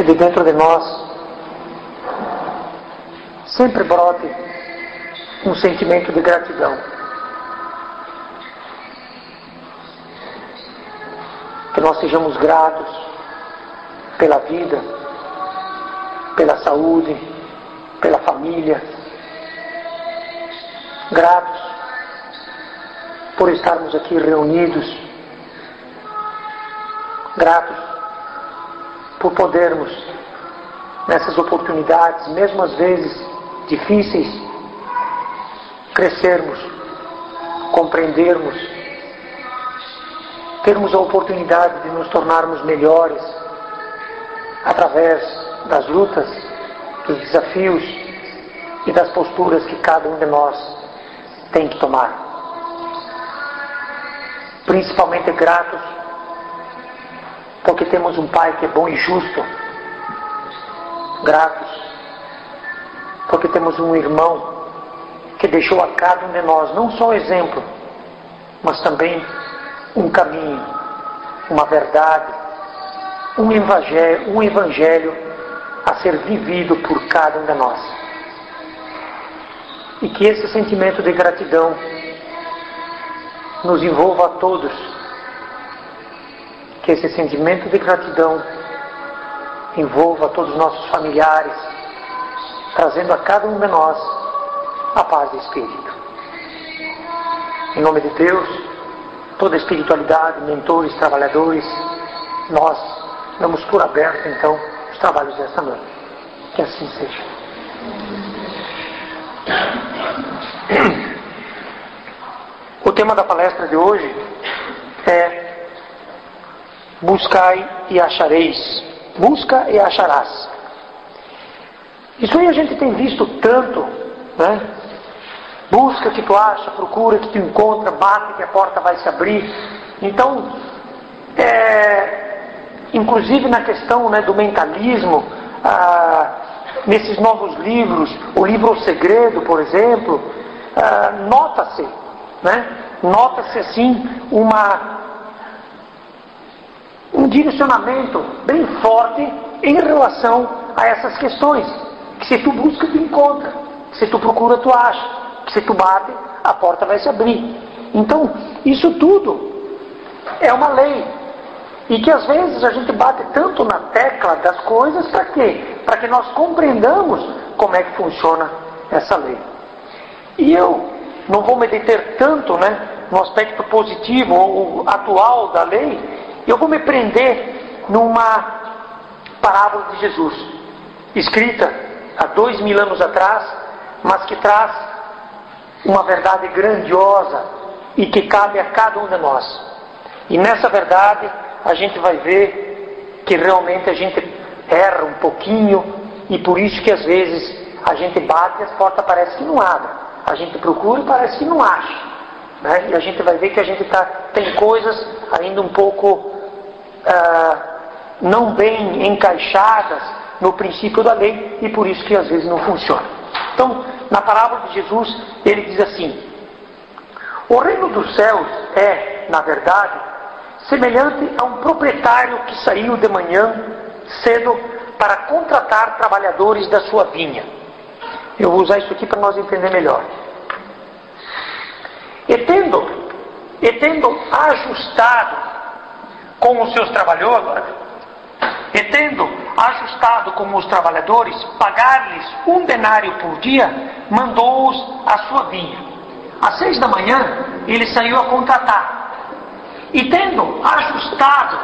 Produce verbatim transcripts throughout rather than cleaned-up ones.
de dentro de nós sempre brote um sentimento de gratidão. Que nós sejamos gratos pela vida, pela saúde, pela família, gratos por estarmos aqui reunidos, gratos por podermos, nessas oportunidades, mesmo às vezes difíceis, crescermos, compreendermos, termos a oportunidade de nos tornarmos melhores através das lutas, dos desafios e das posturas que cada um de nós tem que tomar. Principalmente gratos porque temos um Pai que é bom e justo. Gratos porque temos um irmão que deixou a cada um de nós não só exemplo, mas também um caminho, uma verdade, um evangelho, um evangelho a ser vivido por cada um de nós. E que esse sentimento de gratidão nos envolva a todos. Que esse sentimento de gratidão envolva a todos os nossos familiares, trazendo a cada um de nós a paz de espírito. Em nome de Deus, toda a espiritualidade, mentores, trabalhadores, nós damos por aberto então os trabalhos desta noite. Que assim seja. O tema da palestra de hoje é buscai e achareis. Busca e acharás. Isso aí a gente tem visto tanto, né? Busca que tu acha, procura que tu encontra, bate que a porta vai se abrir. Então, é, inclusive na questão, né, do mentalismo, ah, nesses novos livros, o livro O Segredo, por exemplo, ah, nota-se, né? Nota-se assim uma, um direcionamento bem forte em relação a essas questões. Que se tu busca, tu encontra. Que se tu procura, tu acha. Que se tu bate, a porta vai se abrir. Então, isso tudo é uma lei. E que às vezes a gente bate tanto na tecla das coisas, para quê? Para que nós compreendamos como é que funciona essa lei. E eu não vou me deter tanto, né, no aspecto positivo ou atual da lei. Eu vou me prender numa parábola de Jesus, escrita há dois mil anos atrás, mas que traz uma verdade grandiosa e que cabe a cada um de nós. E nessa verdade a gente vai ver que realmente a gente erra um pouquinho, e por isso que às vezes a gente bate e as portas parece que não abrem. A gente procura e parece que não acha, né? E a gente vai ver que a gente tá, tem coisas ainda um pouco ah, não bem encaixadas no princípio da lei, e por isso que às vezes não funciona. Então, na parábola de Jesus, ele diz assim: o reino dos céus é, na verdade, semelhante a um proprietário que saiu de manhã cedo para contratar trabalhadores da sua vinha. Eu vou usar isso aqui para nós entender melhor. E tendo, e tendo ajustado com os seus trabalhadores, e tendo ajustado com os trabalhadores, pagar-lhes um denário por dia, mandou-os à sua vinha. Às seis da manhã, ele saiu a contratar. E tendo ajustado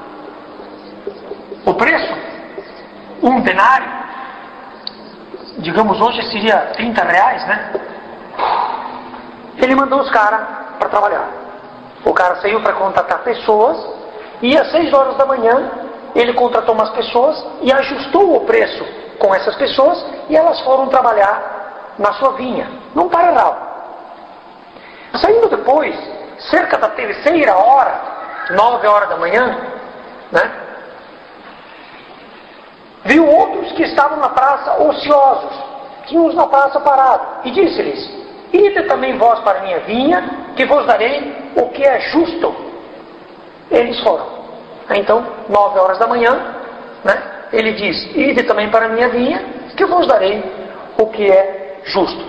o preço, um denário, digamos hoje seria trinta reais, né? Ele mandou os caras para trabalhar. O cara saiu para contratar pessoas, e às seis horas da manhã ele contratou umas pessoas e ajustou o preço com essas pessoas, e elas foram trabalhar na sua vinha, num paralelo. Saindo depois, cerca da terceira hora, nove horas da manhã, né, viu outros que estavam na praça ociosos, tinham uns na praça parados, e disse-lhes: ide também vós para a minha vinha, que vos darei o que é justo. Eles foram. Então, nove horas da manhã, né, Ele diz, ide também para a minha vinha, que eu vos darei o que é justo.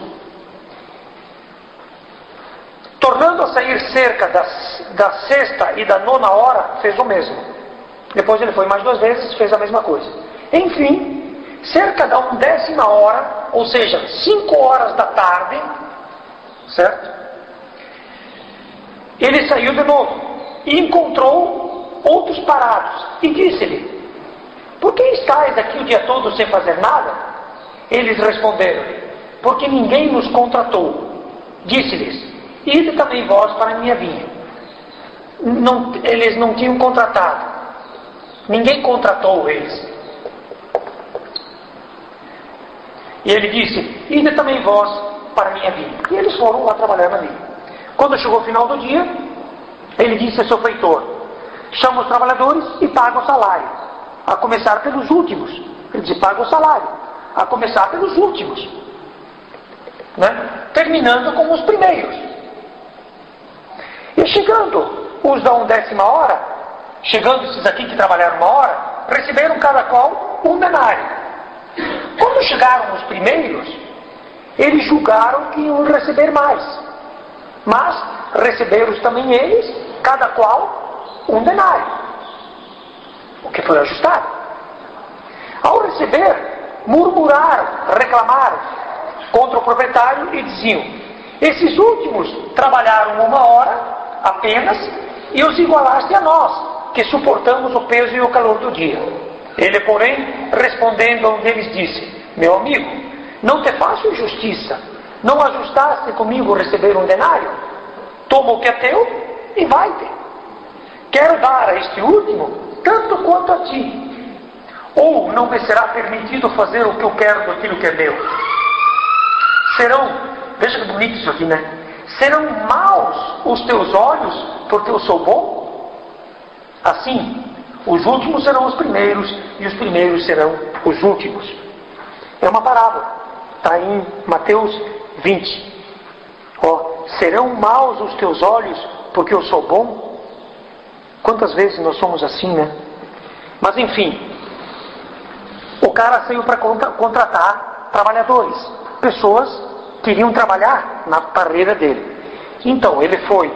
Tornando a sair cerca das, da sexta e da nona hora, fez o mesmo. Depois ele foi mais duas vezes, fez a mesma coisa. Enfim, cerca da undécima hora, ou seja, cinco horas da tarde, certo? Ele saiu de novo e encontrou outros parados e disse-lhe, por que estáis aqui o dia todo sem fazer nada? Eles responderam, porque ninguém nos contratou. Disse-lhes, ide também vós para a minha vinha. Não, eles não tinham contratado. Ninguém contratou eles. E ele disse, ide também vós para a minha vinha. E eles foram lá trabalhar na vinha. Quando chegou o final do dia, ele disse a seu feitor, chama os trabalhadores e paga o salário, a começar pelos últimos. Ele disse, paga o salário, a começar pelos últimos, né? Terminando com os primeiros. E chegando os da undécima hora, chegando esses aqui que trabalharam uma hora, receberam cada qual um denário. Quando chegaram os primeiros, eles julgaram que iam receber mais. Mas receberam também eles, cada qual, um denário. O que foi ajustado. Ao receber, murmuraram, reclamaram contra o proprietário e diziam, esses últimos trabalharam uma hora apenas e os igualaste a nós, que suportamos o peso e o calor do dia. Ele, porém, respondendo a um deles, disse, meu amigo, não te faço injustiça. Não ajustaste comigo receber um denário? Toma o que é teu e vai-te. Quero dar a este último tanto quanto a ti. Ou não me será permitido fazer o que eu quero daquilo que é meu? Serão, veja que bonito isso aqui, né? Serão maus os teus olhos porque eu sou bom? Assim, os últimos serão os primeiros e os primeiros serão os últimos. É uma parábola. Está em Mateus vinte. Ó, serão maus os teus olhos porque eu sou bom? Quantas vezes nós somos assim, né? Mas enfim, o cara saiu para contratar trabalhadores, pessoas que iriam trabalhar na parreira dele. Então ele foi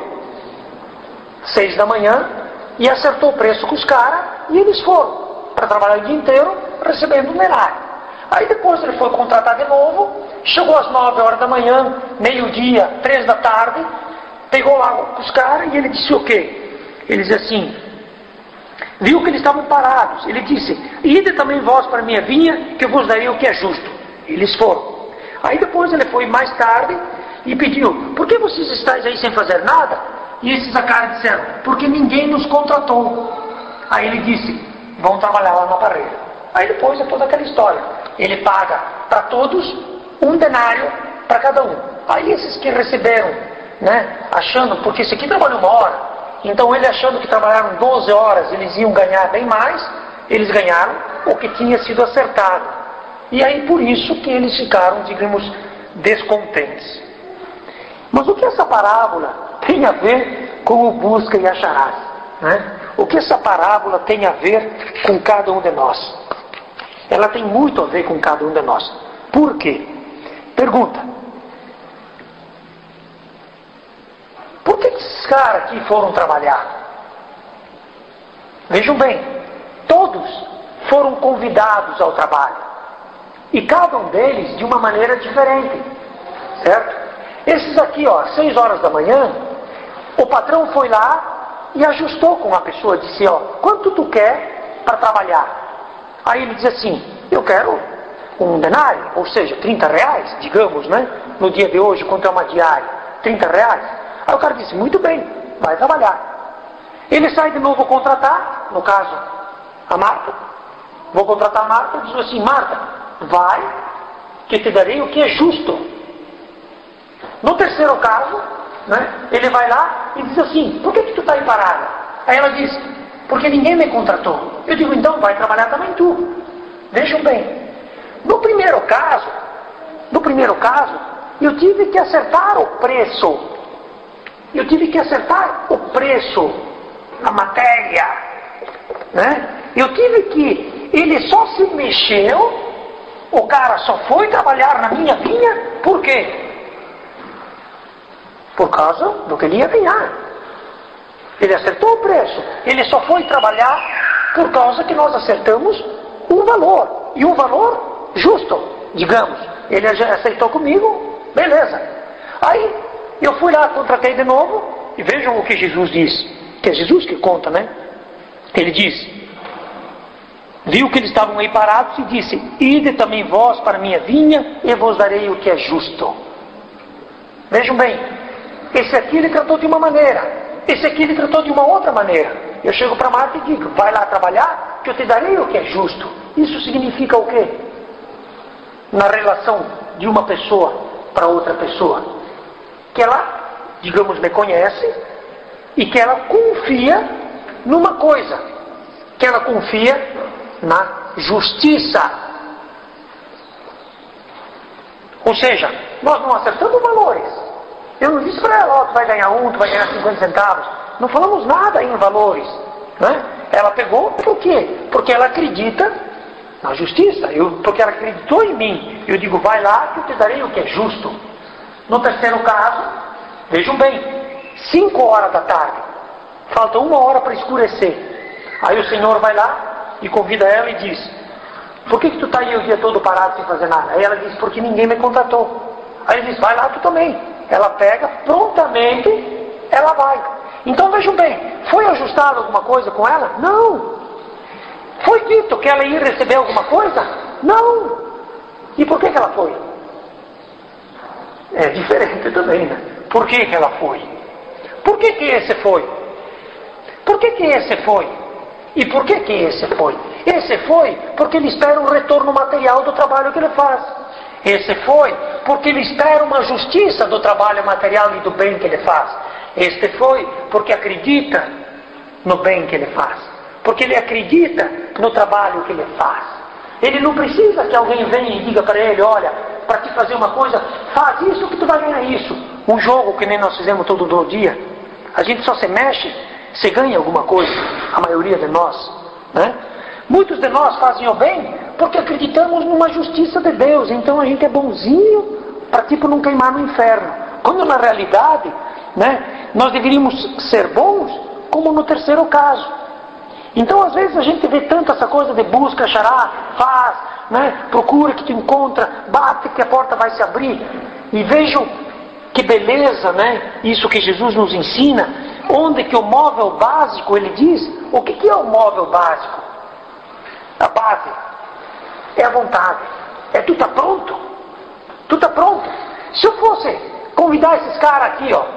seis da manhã e acertou o preço com os caras e eles foram para trabalhar o dia inteiro recebendo um denário. Aí depois ele foi contratar de novo, chegou às nove horas da manhã, meio-dia, três da tarde, pegou lá os caras e ele disse o quê? Ele disse assim, viu que eles estavam parados, ele disse, ide também vós para a minha vinha, que eu vos darei o que é justo. Eles foram. Aí depois ele foi mais tarde e pediu, por que vocês estáis aí sem fazer nada? E esses caras disseram, porque ninguém nos contratou. Aí ele disse, vão trabalhar lá na parreira. Aí depois é toda aquela história. Ele paga para todos um denário para cada um. Aí esses que receberam, né, achando, porque esse aqui trabalhou uma hora, então ele achando que trabalharam doze horas, eles iam ganhar bem mais, eles ganharam o que tinha sido acertado. E aí por isso que eles ficaram, digamos, descontentes. Mas o que essa parábola tem a ver com o busca e acharás? Né? O que essa parábola tem a ver com cada um de nós? Ela tem muito a ver com cada um de nós. Por quê? Pergunta. Por que esses caras aqui foram trabalhar? Vejam bem, todos foram convidados ao trabalho. E cada um deles de uma maneira diferente. Certo? Esses aqui, ó, seis horas da manhã, o patrão foi lá e ajustou com a pessoa, disse, ó, quanto tu quer para trabalhar? Aí ele diz assim, eu quero um denário, ou seja, trinta reais, digamos, né? No dia de hoje, quanto é uma diária? trinta reais. Aí o cara disse, muito bem, vai trabalhar. Ele sai de novo contratar, no caso, a Marta. Vou contratar a Marta, diz assim, Marta, vai, que te darei o que é justo. No terceiro caso, né, ele vai lá e diz assim, por que, que tu está aí parada? Aí ela diz, porque ninguém me contratou. Eu digo, então vai trabalhar também tu. Vejam bem, no primeiro caso, no primeiro caso, eu tive que acertar o preço. Eu tive que acertar o preço, a matéria, né? Eu tive que ele só se mexeu, o cara só foi trabalhar na minha vinha, por quê? Por causa do que ele ia ganhar. Ele acertou o preço. Ele só foi trabalhar por causa que nós acertamos um valor. E um valor justo, digamos. Ele já aceitou comigo, beleza. Aí eu fui lá, contratei de novo, e vejam o que Jesus diz. Que é Jesus que conta, né? Ele diz, viu que eles estavam aí parados e disse, ide também vós para a minha vinha e vos darei o que é justo. Vejam bem, esse aqui ele tratou de uma maneira, esse aqui ele tratou de uma outra maneira. Eu chego para Marta e digo, vai lá trabalhar que eu te darei o que é justo. Isso significa o quê? Na relação de uma pessoa para outra pessoa, que ela, digamos, me conhece e que ela confia numa coisa, que ela confia na justiça. Ou seja, nós não acertamos valores. Eu não disse para ela, ó, tu vai ganhar um, tu vai ganhar cinquenta centavos. Não falamos nada em valores, né? Ela pegou, por quê? Porque ela acredita na justiça, eu, porque ela acreditou em mim. Eu digo, vai lá que eu te darei o que é justo. No terceiro caso, vejam bem, cinco horas da tarde, falta uma hora para escurecer. Aí o Senhor vai lá e convida ela e diz, por que, que tu está aí o dia todo parado sem fazer nada? Aí ela diz, porque ninguém me contratou. Aí ele diz, vai lá tu também. Ela pega, prontamente, ela vai. Então vejam bem, foi ajustado alguma coisa com ela? Não. Foi dito que ela ia receber alguma coisa? Não. E por que, que ela foi? É diferente também, né? Por que, que ela foi? Por que, que esse foi? Por que, que esse foi? E por que, que esse foi? Esse foi porque ele espera um retorno material do trabalho que ele faz. Esse foi porque ele espera uma justiça do trabalho material e do bem que ele faz. Este foi porque acredita no bem que ele faz. Porque ele acredita no trabalho que ele faz. Ele não precisa que alguém venha e diga para ele, olha, para te fazer uma coisa, faz isso que tu vai ganhar isso. Um jogo que nem nós fizemos todo dia, a gente só se mexe, se ganha alguma coisa, a maioria de nós, né? Muitos de nós fazem o bem porque acreditamos numa justiça de Deus. Então a gente é bonzinho para tipo não queimar no inferno. Quando na realidade, né, nós deveríamos ser bons como no terceiro caso. Então às vezes a gente vê tanto essa coisa de busca, achará, faz, né, procura que tu encontra, bate que a porta vai se abrir. E vejam que beleza, né, isso que Jesus nos ensina, onde que o móvel básico, ele diz, o que, que é o móvel básico? A base é a vontade. É tu tá pronto. Tu tá pronto. Se eu fosse convidar esses caras aqui, ó,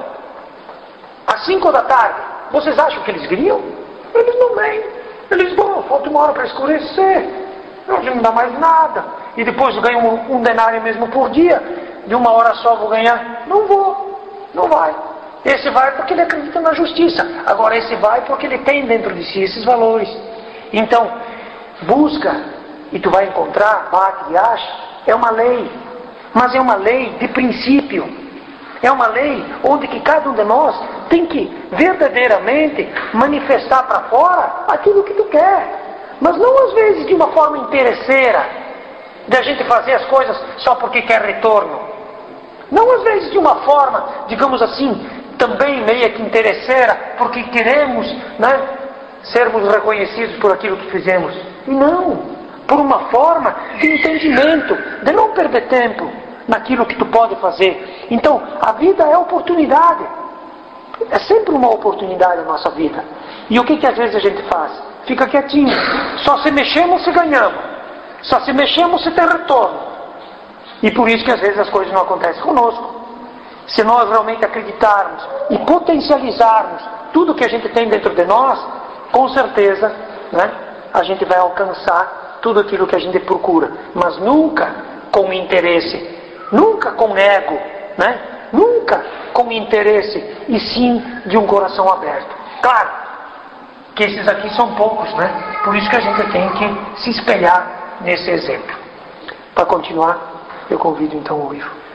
às cinco da tarde, vocês acham que eles viriam? Eles não vêm. Eles, bom, falta uma hora para escurecer. Hoje não dá mais nada. E depois eu ganho um, um denário mesmo por dia. De uma hora só vou ganhar. Não vou. Não vai. Esse vai porque ele acredita na justiça. Agora esse vai porque ele tem dentro de si esses valores. Então, busca e tu vai encontrar, bate e acha, é uma lei, mas é uma lei de princípio, é uma lei onde que cada um de nós tem que verdadeiramente manifestar para fora aquilo que tu quer, mas não às vezes de uma forma interesseira, de a gente fazer as coisas só porque quer retorno, não às vezes de uma forma, digamos assim, também meio que interesseira, porque queremos, né, sermos reconhecidos por aquilo que fizemos. E não, por uma forma de entendimento, de não perder tempo naquilo que tu pode fazer. Então, a vida é oportunidade. É sempre uma oportunidade a nossa vida. E o que que às vezes a gente faz? Fica quietinho. Só se mexemos se ganhamos. Só se mexemos se tem retorno. E por isso que às vezes as coisas não acontecem conosco. Se nós realmente acreditarmos e potencializarmos tudo que a gente tem dentro de nós, com certeza, né, a gente vai alcançar tudo aquilo que a gente procura, mas nunca com interesse, nunca com ego, né, nunca com interesse, e sim de um coração aberto. Claro que esses aqui são poucos, né? Por isso que a gente tem que se espelhar nesse exemplo. Para continuar, eu convido então o Ivo.